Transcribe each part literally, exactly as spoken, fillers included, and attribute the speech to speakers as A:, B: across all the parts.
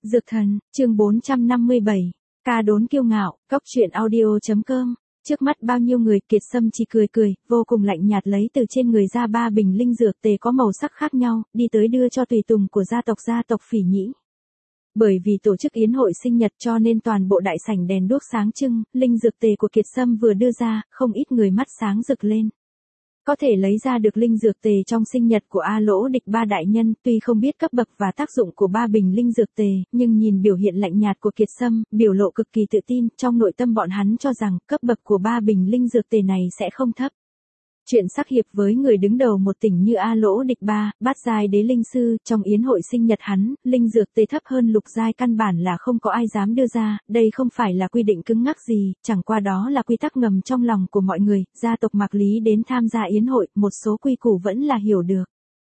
A: Dược thần, chương bốn trăm năm mươi bảy, ca đốn kiêu ngạo, cóc truyện audio.com. Trước mắt bao nhiêu người, Kiệt Sâm chỉ cười cười, vô cùng lạnh nhạt lấy từ trên người ra ba bình linh dược tề có màu sắc khác nhau, đi tới đưa cho tùy tùng của gia tộc gia tộc Phỉ Nhĩ. Bởi vì tổ chức yến hội sinh nhật cho nên toàn bộ đại sảnh đèn đuốc sáng trưng, linh dược tề của Kiệt Sâm vừa đưa ra, không ít người mắt sáng rực lên. Có thể lấy ra được linh dược tề trong sinh nhật của A Lỗ Địch ba đại nhân, tuy không biết cấp bậc và tác dụng của ba bình linh dược tề, nhưng nhìn biểu hiện lạnh nhạt của Kiệt Sâm, biểu lộ cực kỳ tự tin, trong nội tâm bọn hắn cho rằng cấp bậc của ba bình linh dược tề này sẽ không thấp. Chuyện sắc hiệp với người đứng đầu một tỉnh như A Lỗ Địch ba, bát giai đế linh sư, trong yến hội sinh nhật hắn, linh dược tề thấp hơn lục giai căn bản là không có ai dám đưa ra, đây không phải là quy định cứng ngắc gì, chẳng qua đó là quy tắc ngầm trong lòng của mọi người, gia tộc Mạc Lý đến tham gia yến hội, một số quy củ vẫn là hiểu được.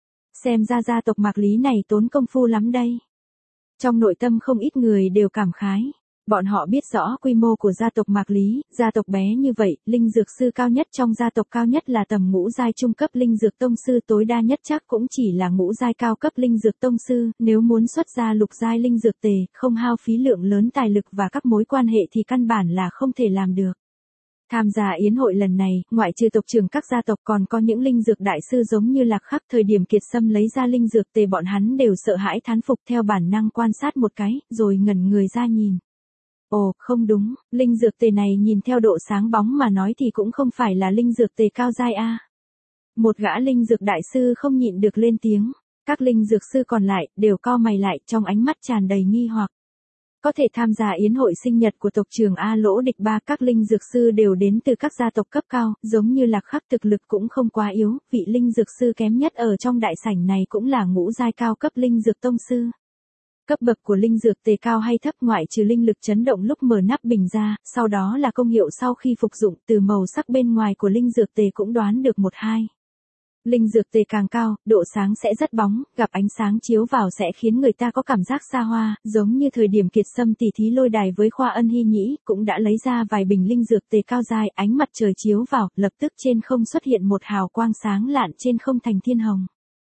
A: Xem ra gia tộc Mạc Lý này tốn công phu lắm đây. Trong nội tâm không ít người đều cảm khái. Bọn họ biết rõ quy mô của gia tộc Mạc Lý, gia tộc bé như vậy, linh dược sư cao nhất trong gia tộc cao nhất là tầm ngũ giai trung cấp linh dược tông sư, tối đa nhất chắc cũng chỉ là ngũ giai cao cấp linh dược tông sư, nếu muốn xuất ra lục giai linh dược tề, không hao phí lượng lớn tài lực và các mối quan hệ thì căn bản là không thể làm được. Tham gia yến hội lần này, ngoại trừ tộc trưởng các gia tộc còn có những linh dược đại sư giống như Lạc Khắc, thời điểm Kiệt Sâm lấy ra linh dược tề bọn hắn đều sợ hãi thán phục, theo bản năng quan sát một cái, rồi ngẩn người ra nhìn. Ồ, không đúng, linh dược tề này nhìn theo độ sáng bóng mà nói thì cũng không phải là linh dược tề cao giai a. Một gã linh dược đại sư không nhịn được lên tiếng, các linh dược sư còn lại đều cau mày lại, trong ánh mắt tràn đầy nghi hoặc. Có thể tham gia yến hội sinh nhật của tộc trưởng A Lỗ Địch ba, các linh dược sư đều đến từ các gia tộc cấp cao, giống như Lạc Khắc thực lực cũng không quá yếu, vị linh dược sư kém nhất ở trong đại sảnh này cũng là ngũ giai cao cấp linh dược tông sư. Cấp bậc của linh dược tề cao hay thấp ngoại trừ linh lực chấn động lúc mở nắp bình ra, sau đó là công hiệu sau khi phục dụng, từ màu sắc bên ngoài của linh dược tề cũng đoán được một hai. Linh dược tề càng cao, độ sáng sẽ rất bóng, gặp ánh sáng chiếu vào sẽ khiến người ta có cảm giác xa hoa, giống như thời điểm Kiệt Sâm tỉ thí lôi đài với Khoa Ân Hy Nhĩ, cũng đã lấy ra vài bình linh dược tề cao giai, ánh mặt trời chiếu vào, lập tức trên không xuất hiện một hào quang sáng lạn trên không thành thiên hồng.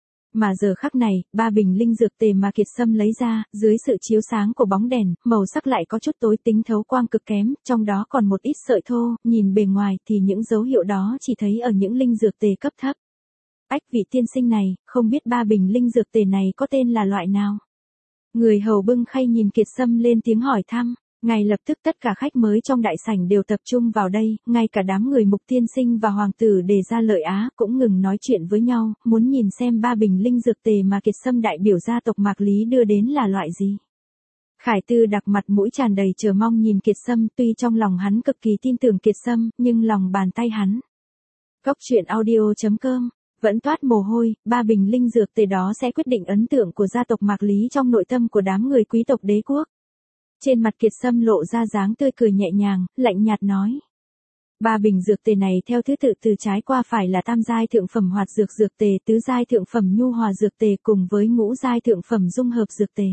A: Mà giờ khắc này, ba bình linh dược tề mà Kiệt Sâm lấy ra, dưới sự chiếu sáng của bóng đèn, màu sắc lại có chút tối, tính thấu quang cực kém, trong đó còn một ít sợi thô, nhìn bề ngoài thì những dấu hiệu đó chỉ thấy ở những linh dược tề cấp thấp. Ách, vị tiên sinh này, không biết ba bình linh dược tề này có tên là loại nào? Người hầu bưng khay nhìn Kiệt Sâm lên tiếng hỏi thăm. Ngay lập tức tất cả khách mới trong đại sảnh đều tập trung vào đây, ngay cả đám người Mục tiên sinh và hoàng tử Đề Gia Lợi Á cũng ngừng nói chuyện với nhau, muốn nhìn xem ba bình linh dược tề mà Kiệt Sâm đại biểu gia tộc Mạc Lý đưa đến là loại gì. Khải Tư đặc mặt mũi tràn đầy chờ mong nhìn Kiệt Sâm, tuy trong lòng hắn cực kỳ tin tưởng Kiệt Sâm, nhưng lòng bàn tay hắn. Cóc truyện audio.com vẫn toát mồ hôi, ba bình linh dược tề đó sẽ quyết định ấn tượng của gia tộc Mạc Lý trong nội tâm của đám người quý tộc đế quốc. Trên mặt Kiệt Sâm lộ ra dáng tươi cười nhẹ nhàng, lạnh nhạt nói. Ba bình dược tề này theo thứ tự từ trái qua phải là tam giai thượng phẩm hoạt dược dược tề, tứ giai thượng phẩm nhu hòa dược tề cùng với ngũ giai thượng phẩm dung hợp dược tề.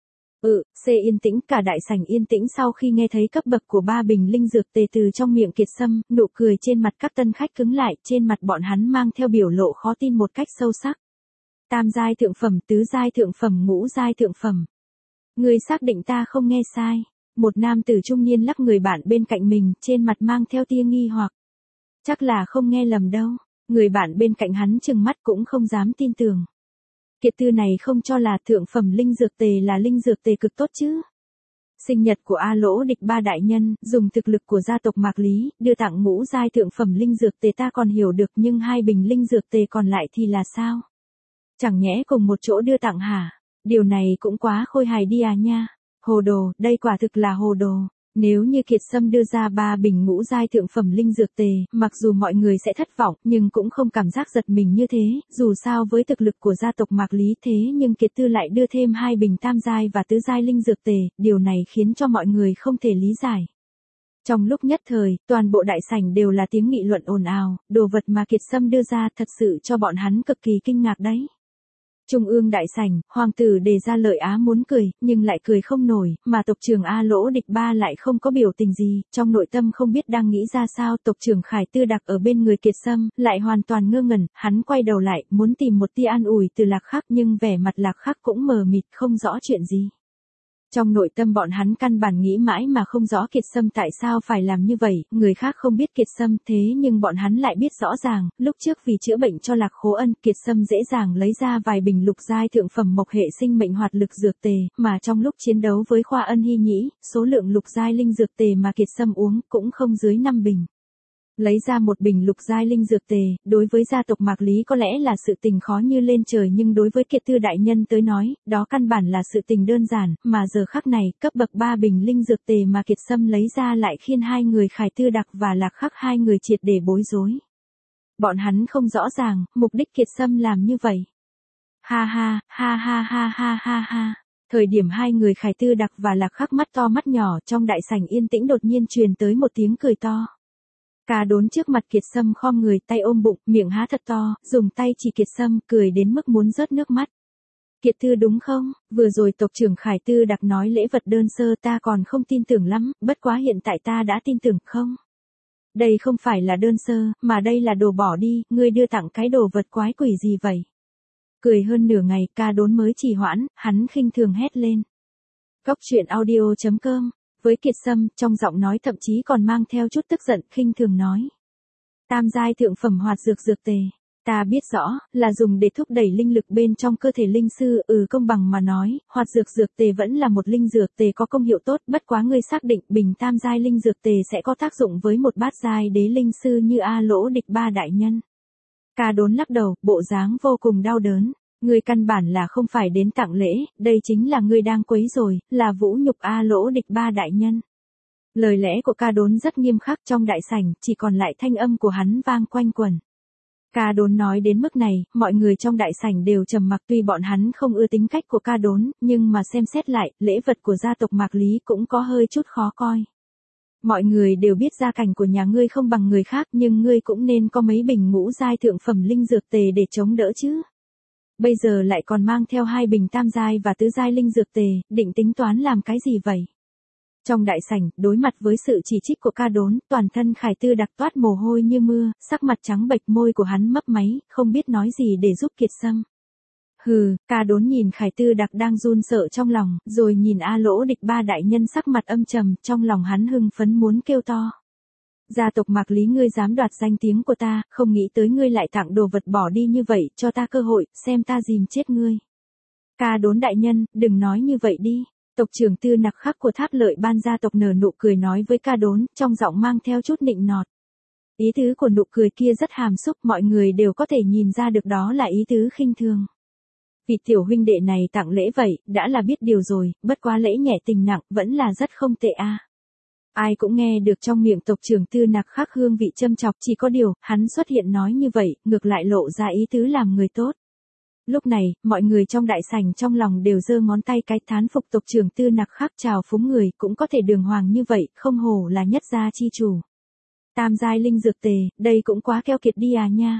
A: Ừ, C yên tĩnh, cả đại sảnh yên tĩnh sau khi nghe thấy cấp bậc của ba bình linh dược tề từ trong miệng Kiệt Sâm, nụ cười trên mặt các tân khách cứng lại, trên mặt bọn hắn mang theo biểu lộ khó tin một cách sâu sắc. Tam giai thượng phẩm, tứ giai thượng phẩm, ngũ giai thượng phẩm. Người xác định ta không nghe sai. Một nam tử trung niên lắc người bạn bên cạnh mình, trên mặt mang theo tia nghi hoặc. Chắc là không nghe lầm đâu. Người bạn bên cạnh hắn trừng mắt cũng không dám tin tưởng. Kiệt Tư này không cho là thượng phẩm linh dược tề là linh dược tề cực tốt chứ. Sinh nhật của A Lỗ Địch ba đại nhân, dùng thực lực của gia tộc Mạc Lý, đưa tặng ngũ giai thượng phẩm linh dược tề ta còn hiểu được, nhưng hai bình linh dược tề còn lại thì là sao? Chẳng nhẽ cùng một chỗ đưa tặng hả? Điều này cũng quá khôi hài đi à nha. Hồ đồ, đây quả thực là hồ đồ. Nếu như Kiệt Sâm đưa ra ba bình ngũ giai thượng phẩm linh dược tề, mặc dù mọi người sẽ thất vọng, nhưng cũng không cảm giác giật mình như thế, dù sao với thực lực của gia tộc Mạc Lý, thế nhưng Kiệt Tư lại đưa thêm hai bình tam giai và tứ giai linh dược tề, điều này khiến cho mọi người không thể lý giải. Trong lúc nhất thời, toàn bộ đại sảnh đều là tiếng nghị luận ồn ào, đồ vật mà Kiệt Sâm đưa ra thật sự cho bọn hắn cực kỳ kinh ngạc đấy. Trung ương đại sảnh, hoàng tử Đề Gia Lợi Á muốn cười, nhưng lại cười không nổi, mà tộc trưởng A Lỗ Địch ba lại không có biểu tình gì, trong nội tâm không biết đang nghĩ ra sao. Tộc trưởng Khải Tư đặc ở bên người Kiệt Sâm, lại hoàn toàn ngơ ngẩn, hắn quay đầu lại, muốn tìm một tia an ủi từ Lạc Khắc, nhưng vẻ mặt Lạc Khắc cũng mờ mịt không rõ chuyện gì. Trong nội tâm bọn hắn căn bản nghĩ mãi mà không rõ Kiệt Sâm tại sao phải làm như vậy, người khác không biết Kiệt Sâm thế nhưng bọn hắn lại biết rõ ràng, lúc trước vì chữa bệnh cho Lạc Khố Ân, Kiệt Sâm dễ dàng lấy ra vài bình lục giai thượng phẩm mộc hệ sinh mệnh hoạt lực dược tề, mà trong lúc chiến đấu với Khoa Ân Hy Nhĩ, số lượng lục giai linh dược tề mà Kiệt Sâm uống cũng không dưới năm bình. Lấy ra một bình lục giai linh dược tề, đối với gia tộc Mạc Lý có lẽ là sự tình khó như lên trời nhưng đối với Kiệt Tư đại nhân tới nói, đó căn bản là sự tình đơn giản, mà giờ khắc này, cấp bậc ba bình linh dược tề mà Kiệt Sâm lấy ra lại khiến hai người Khải Tư Đặc và Lạc Khắc hai người triệt để bối rối. Bọn hắn không rõ ràng, mục đích Kiệt Sâm làm như vậy. Ha ha, ha ha ha ha ha ha. Thời điểm hai người Khải Tư Đặc và Lạc Khắc mắt to mắt nhỏ trong đại sảnh yên tĩnh đột nhiên truyền tới một tiếng cười to. Ca Đốn trước mặt Kiệt Sâm khom người, tay ôm bụng, miệng há thật to, dùng tay chỉ Kiệt Sâm, cười đến mức muốn rớt nước mắt. Kiệt Tư đúng không? Vừa rồi tộc trưởng Khải Tư Đặc nói lễ vật đơn sơ ta còn không tin tưởng lắm, bất quá hiện tại ta đã tin tưởng không? Đây không phải là đơn sơ, mà đây là đồ bỏ đi, ngươi đưa tặng cái đồ vật quái quỷ gì vậy? Cười hơn nửa ngày, Ca Đốn mới trì hoãn, hắn khinh thường hét lên. Cốc truyện audio chấm com Với Kiệt Sâm, trong giọng nói thậm chí còn mang theo chút tức giận, khinh thường nói. Tam giai thượng phẩm hoạt dược dược tề. Ta biết rõ, là dùng để thúc đẩy linh lực bên trong cơ thể linh sư, ừ công bằng mà nói, hoạt dược dược tề vẫn là một linh dược tề có công hiệu tốt, bất quá ngươi xác định bình tam giai linh dược tề sẽ có tác dụng với một bát giai đế linh sư như A Lỗ Địch Ba đại nhân. Ca Đốn lắc đầu, bộ dáng vô cùng đau đớn. Ngươi căn bản là không phải đến tặng lễ, đây chính là ngươi đang quấy rồi, là vũ nhục A Lỗ Địch Ba đại nhân. Lời lẽ của Ca Đốn rất nghiêm khắc trong đại sảnh, chỉ còn lại thanh âm của hắn vang quanh quẩn. Ca Đốn nói đến mức này, mọi người trong đại sảnh đều trầm mặc tuy bọn hắn không ưa tính cách của Ca Đốn, nhưng mà xem xét lại, lễ vật của gia tộc Mạc Lý cũng có hơi chút khó coi. Mọi người đều biết gia cảnh của nhà ngươi không bằng người khác nhưng ngươi cũng nên có mấy bình ngũ giai thượng phẩm linh dược tề để chống đỡ chứ. Bây giờ lại còn mang theo hai bình tam giai và tứ giai linh dược tề, định tính toán làm cái gì vậy? Trong đại sảnh, đối mặt với sự chỉ trích của Ca Đốn, toàn thân Khải Tư Đặc toát mồ hôi như mưa, sắc mặt trắng bệch môi của hắn mấp máy, không biết nói gì để giúp Kiệt Sâm. Hừ, Ca Đốn nhìn Khải Tư Đặc đang run sợ trong lòng, rồi nhìn A Lỗ Địch Ba đại nhân sắc mặt âm trầm, trong lòng hắn hưng phấn muốn kêu to. Gia tộc Mạc Lý ngươi dám đoạt danh tiếng của ta, không nghĩ tới ngươi lại tặng đồ vật bỏ đi như vậy, cho ta cơ hội, xem ta dìm chết ngươi. Ca Đốn đại nhân, đừng nói như vậy đi. Tộc trưởng Tư Nặc Khắc của Tháp Lợi Ban gia tộc nở nụ cười nói với Ca Đốn, trong giọng mang theo chút nịnh nọt. Ý tứ của nụ cười kia rất hàm xúc, mọi người đều có thể nhìn ra được đó là ý tứ khinh thường. Vì tiểu huynh đệ này tặng lễ vậy, đã là biết điều rồi, bất quá lễ nhẹ tình nặng, vẫn là rất không tệ a. À. Ai cũng nghe được trong miệng tộc trưởng Tư Nặc Khắc hương vị châm chọc, chỉ có điều, hắn xuất hiện nói như vậy, ngược lại lộ ra ý tứ làm người tốt. Lúc này, mọi người trong đại sảnh trong lòng đều giơ ngón tay cái thán phục tộc trưởng Tư Nặc Khắc chào phúng người, cũng có thể đường hoàng như vậy, không hổ là nhất gia chi chủ. Tam giai linh dược tề, đây cũng quá keo kiệt đi à nha.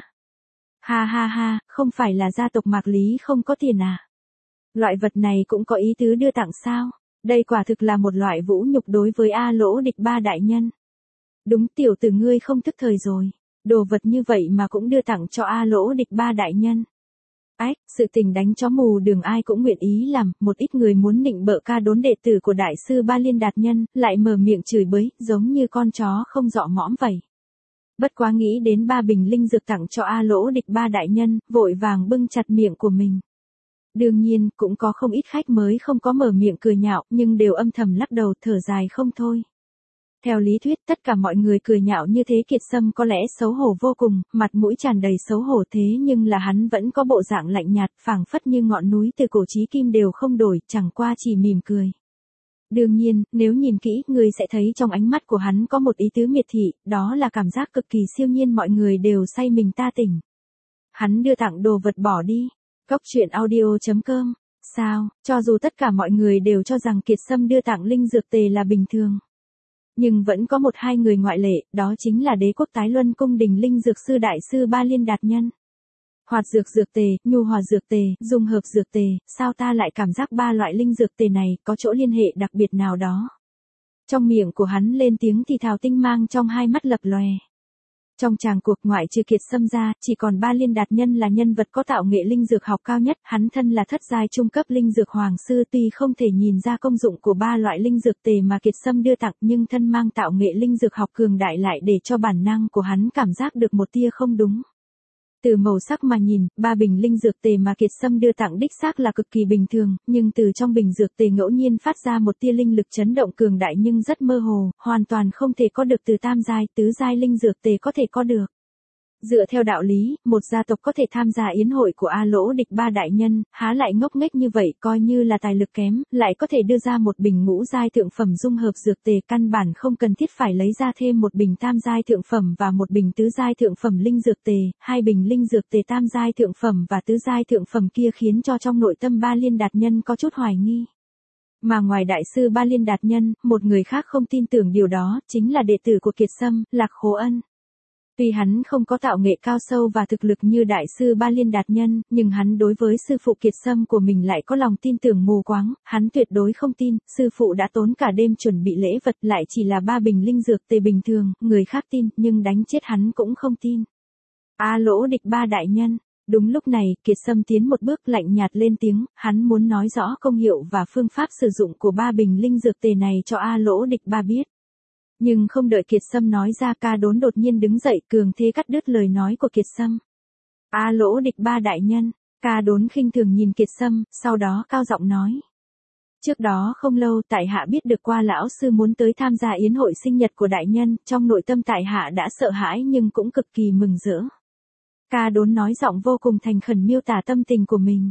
A: Ha ha ha, không phải là gia tộc Mạc Lý không có tiền à. Loại vật này cũng có ý tứ đưa tặng sao, đây quả thực là một loại vũ nhục đối với A Lỗ Địch Ba đại nhân. Đúng tiểu tử ngươi không thức thời rồi, đồ vật như vậy mà cũng đưa tặng cho A Lỗ Địch Ba đại nhân. Ách, sự tình đánh chó mù đường ai cũng nguyện ý làm, một ít người muốn nịnh bợ Ca Đốn đệ tử của đại sư Ba Liên Đạt Nhân, lại mở miệng chửi bới, giống như con chó không dọ mõm vậy. Bất quá nghĩ đến ba bình linh dược tặng cho A Lỗ Địch Ba đại nhân, vội vàng bưng chặt miệng của mình. Đương nhiên, cũng có không ít khách mới không có mở miệng cười nhạo, nhưng đều âm thầm lắc đầu thở dài không thôi. Theo lý thuyết, tất cả mọi người cười nhạo như thế Kiệt Sâm có lẽ xấu hổ vô cùng, mặt mũi tràn đầy xấu hổ thế nhưng là hắn vẫn có bộ dạng lạnh nhạt, phảng phất như ngọn núi từ cổ chí kim đều không đổi, chẳng qua chỉ mỉm cười. Đương nhiên, nếu nhìn kỹ, người sẽ thấy trong ánh mắt của hắn có một ý tứ miệt thị, đó là cảm giác cực kỳ siêu nhiên mọi người đều say mình ta tỉnh. Hắn đưa tặng đồ vật bỏ đi. Cốc truyện audio chấm com Sao, cho dù tất cả mọi người đều cho rằng Kiệt Sâm đưa tặng linh dược tề là bình thường. Nhưng vẫn có một hai người ngoại lệ, đó chính là Đế Quốc Tái Luân cung đình linh dược sư đại sư Ba Liên Đạt Nhân. Hoạt dược dược tề, nhu hòa dược tề, dung hợp dược tề, sao ta lại cảm giác ba loại linh dược tề này có chỗ liên hệ đặc biệt nào đó. Trong miệng của hắn lên tiếng thì thào tinh mang trong hai mắt lập lòe. Trong tràng cuộc ngoại trừ Kiệt Sâm ra, chỉ còn Ba Liên Đạt Nhân là nhân vật có tạo nghệ linh dược học cao nhất, hắn thân là thất giai trung cấp linh dược hoàng sư, tuy không thể nhìn ra công dụng của ba loại linh dược tề mà Kiệt Sâm đưa tặng, nhưng thân mang tạo nghệ linh dược học cường đại lại để cho bản năng của hắn cảm giác được một tia không đúng. Từ màu sắc mà nhìn, ba bình linh dược tề mà Kiệt Sâm đưa tặng đích xác là cực kỳ bình thường, nhưng từ trong bình dược tề ngẫu nhiên phát ra một tia linh lực chấn động cường đại nhưng rất mơ hồ, hoàn toàn không thể có được từ tam giai, tứ giai linh dược tề có thể có được. Dựa theo đạo lý, một gia tộc có thể tham gia yến hội của A Lỗ Địch Ba đại nhân, há lại ngốc nghếch như vậy, coi như là tài lực kém, lại có thể đưa ra một bình ngũ giai thượng phẩm dung hợp dược tề, căn bản không cần thiết phải lấy ra thêm một bình tam giai thượng phẩm và một bình tứ giai thượng phẩm linh dược tề, hai bình linh dược tề tam giai thượng phẩm và tứ giai thượng phẩm kia khiến cho trong nội tâm Ba Liên Đạt Nhân có chút hoài nghi. Mà ngoài đại sư Ba Liên Đạt Nhân, một người khác không tin tưởng điều đó, chính là đệ tử của Kiệt Sâm, Lạc Khố Ân. Tuy hắn không có tạo nghệ cao sâu và thực lực như đại sư Ba Liên Đạt Nhân, nhưng hắn đối với sư phụ Kiệt Sâm của mình lại có lòng tin tưởng mù quáng, hắn tuyệt đối không tin, sư phụ đã tốn cả đêm chuẩn bị lễ vật lại chỉ là ba bình linh dược tề bình thường, người khác tin, nhưng đánh chết hắn cũng không tin. A Lỗ Địch Ba đại nhân. Đúng lúc này, Kiệt Sâm tiến một bước lạnh nhạt lên tiếng, hắn muốn nói rõ công hiệu và phương pháp sử dụng của ba bình linh dược tề này cho A Lỗ Địch Ba biết. Nhưng không đợi Kiệt Sâm nói ra, Ca Đốn đột nhiên đứng dậy cường thế cắt đứt lời nói của Kiệt Sâm. A Lỗ Địch Ba đại nhân, Ca Đốn khinh thường nhìn Kiệt Sâm, sau đó cao giọng nói. Trước đó không lâu tại hạ biết được qua lão sư muốn tới tham gia yến hội sinh nhật của đại nhân, trong nội tâm tại hạ đã sợ hãi nhưng cũng cực kỳ mừng rỡ. Ca Đốn nói giọng vô cùng thành khẩn miêu tả tâm tình của mình.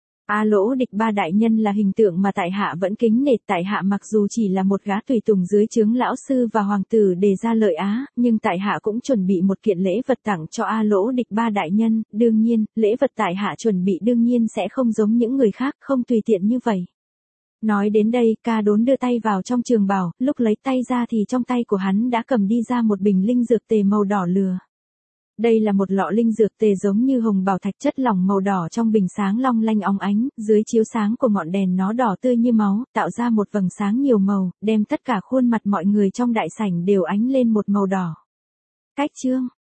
A: A Lỗ Địch Ba đại nhân là hình tượng mà tại hạ vẫn kính nể, tại hạ mặc dù chỉ là một gã tùy tùng dưới trướng lão sư và hoàng tử đề ra lợi Á, nhưng tại hạ cũng chuẩn bị một kiện lễ vật tặng cho A Lỗ Địch Ba đại nhân, đương nhiên, lễ vật tại hạ chuẩn bị đương nhiên sẽ không giống những người khác, không tùy tiện như vậy. Nói đến đây, Ca Đốn đưa tay vào trong trường bào, lúc lấy tay ra thì trong tay của hắn đã cầm đi ra một bình linh dược tề màu đỏ lửa. Đây là một lọ linh dược tề giống như hồng bảo thạch, chất lỏng màu đỏ trong bình sáng long lanh óng ánh, dưới chiếu sáng của ngọn đèn nó đỏ tươi như máu, tạo ra một vầng sáng nhiều màu, đem tất cả khuôn mặt mọi người trong đại sảnh đều ánh lên một màu đỏ. Cách chương